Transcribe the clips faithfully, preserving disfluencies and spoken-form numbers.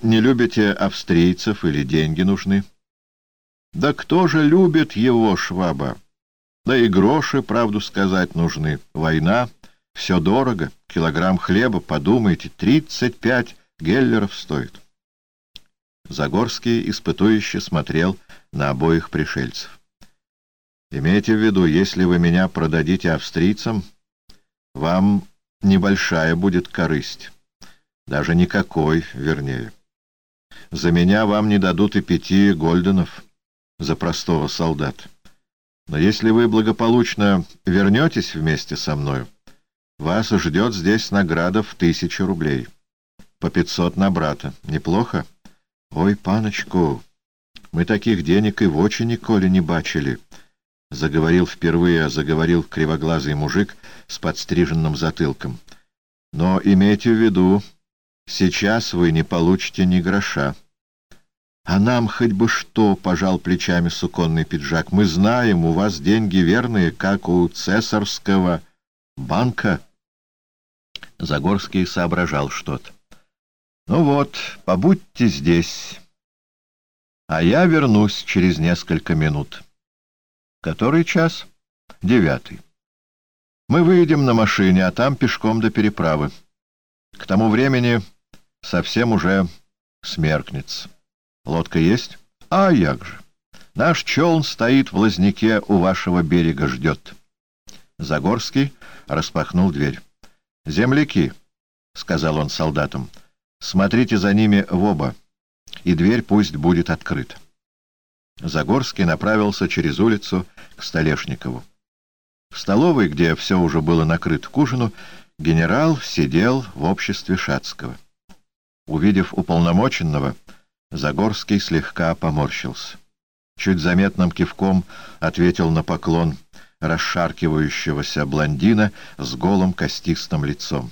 не любите австрийцев или деньги нужны? Да кто же любит его, Шваба? Да и гроши, правду сказать, нужны. Война, все дорого. Килограмм хлеба, подумайте, тридцать пять геллеров стоит. Загорский испытующе смотрел на обоих пришельцев. Имейте в виду, если вы меня продадите австрийцам, вам небольшая будет корысть. Даже никакой, вернее. За меня вам не дадут и пяти гольденов за простого солдата. Но если вы благополучно вернетесь вместе со мною, вас ждет здесь награда в тысячу рублей. По пятьсот на брата. Неплохо? Ой, паночку, мы таких денег и в очи николи не бачили. Заговорил впервые, заговорил кривоглазый мужик с подстриженным затылком. Но имейте в виду, сейчас вы не получите ни гроша. А нам хоть бы что, — пожал плечами суконный пиджак. Мы знаем, у вас деньги верные, как у цесарского банка. Загорский соображал что-то. Ну вот, побудьте здесь, а я вернусь через несколько минут. Который час? Девятый. Мы выйдем на машине, а там пешком до переправы. К тому времени совсем уже смеркнется. Лодка есть? А як же. Наш челн стоит в лозняке у вашего берега, ждет. Загорский распахнул дверь. «Земляки», — сказал он солдатам, — «смотрите за ними в оба, и дверь пусть будет открыта». Загорский направился через улицу к Столешникову. В столовой, где все уже было накрыто к ужину, генерал сидел в обществе Шацкого. Увидев уполномоченного, Загорский слегка поморщился. Чуть заметным кивком ответил на поклон расшаркивающегося блондина с голым костистым лицом.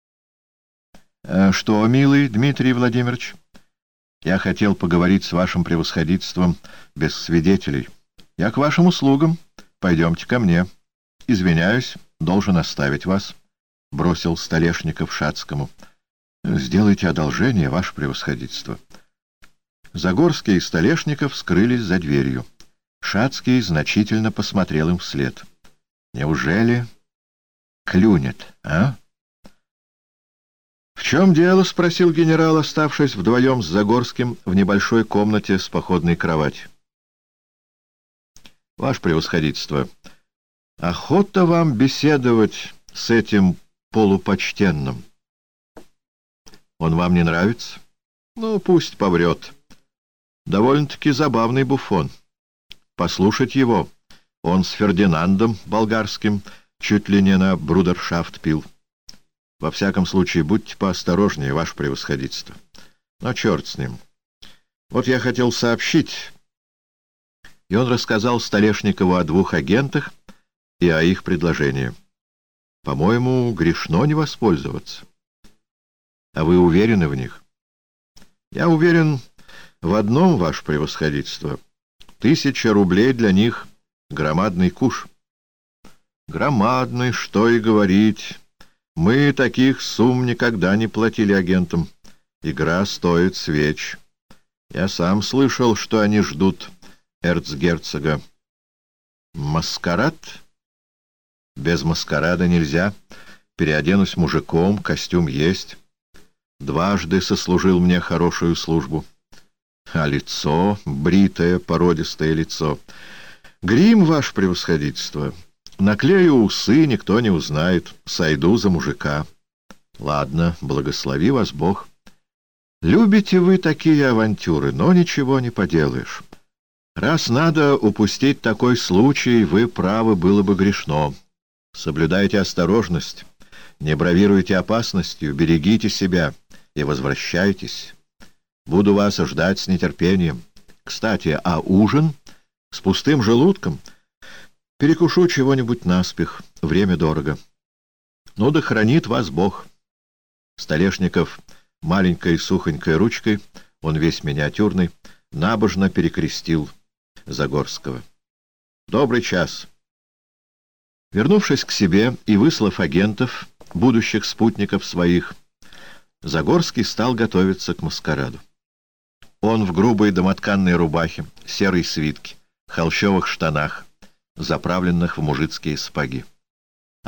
— Что, милый Дмитрий Владимирович? Я хотел поговорить с вашим превосходительством без свидетелей. Я к вашим услугам. Пойдемте ко мне. Извиняюсь, должен оставить вас, — бросил Столешников Шацкому. — Сделайте одолжение, ваше превосходительство. Загорский и Столешников скрылись за дверью. Шацкий значительно посмотрел им вслед. Неужели клюнет, а? — В чем дело? — спросил генерал, оставшись вдвоем с Загорским в небольшой комнате с походной кроватью. — Ваше превосходительство, охота вам беседовать с этим полупочтенным. Он вам не нравится? Ну, пусть поврет. Довольно-таки забавный буфон. Послушать его. Он с Фердинандом болгарским чуть ли не на брудершафт пил. Во всяком случае, будьте поосторожнее, ваше превосходительство. Но черт с ним. Вот я хотел сообщить. И он рассказал Столешникову о двух агентах и о их предложении. По-моему, грешно не воспользоваться. А вы уверены в них? Я уверен в одном, ваше превосходительство. Тысяча рублей для них — громадный куш. Громадный, что и говорить. Мы таких сумм никогда не платили агентам. Игра стоит свеч. Я сам слышал, что они ждут эрцгерцога. Маскарад? Без маскарада нельзя. Переоденусь мужиком, костюм есть. Дважды сослужил мне хорошую службу. А лицо, бритое, породистое лицо. Грим, ваше превосходительство. Наклею усы, никто не узнает. Сойду за мужика. Ладно, благослови вас Бог. Любите вы такие авантюры, но ничего не поделаешь. Раз надо упустить такой случай, вы правы, было бы грешно. Соблюдайте осторожность, не бравируйте опасностью, берегите себя и возвращайтесь. Буду вас ждать с нетерпением. Кстати, а ужин? С пустым желудком? Перекушу чего-нибудь наспех. Время дорого. Ну да хранит вас Бог. Столешников маленькой сухонькой ручкой, он весь миниатюрный, набожно перекрестил Загорского. Добрый час. Вернувшись к себе и выслав агентов, будущих спутников своих, Загорский стал готовиться к маскараду. Он в грубой домотканной рубахе, серой свитке, холщовых штанах, заправленных в мужицкие сапоги.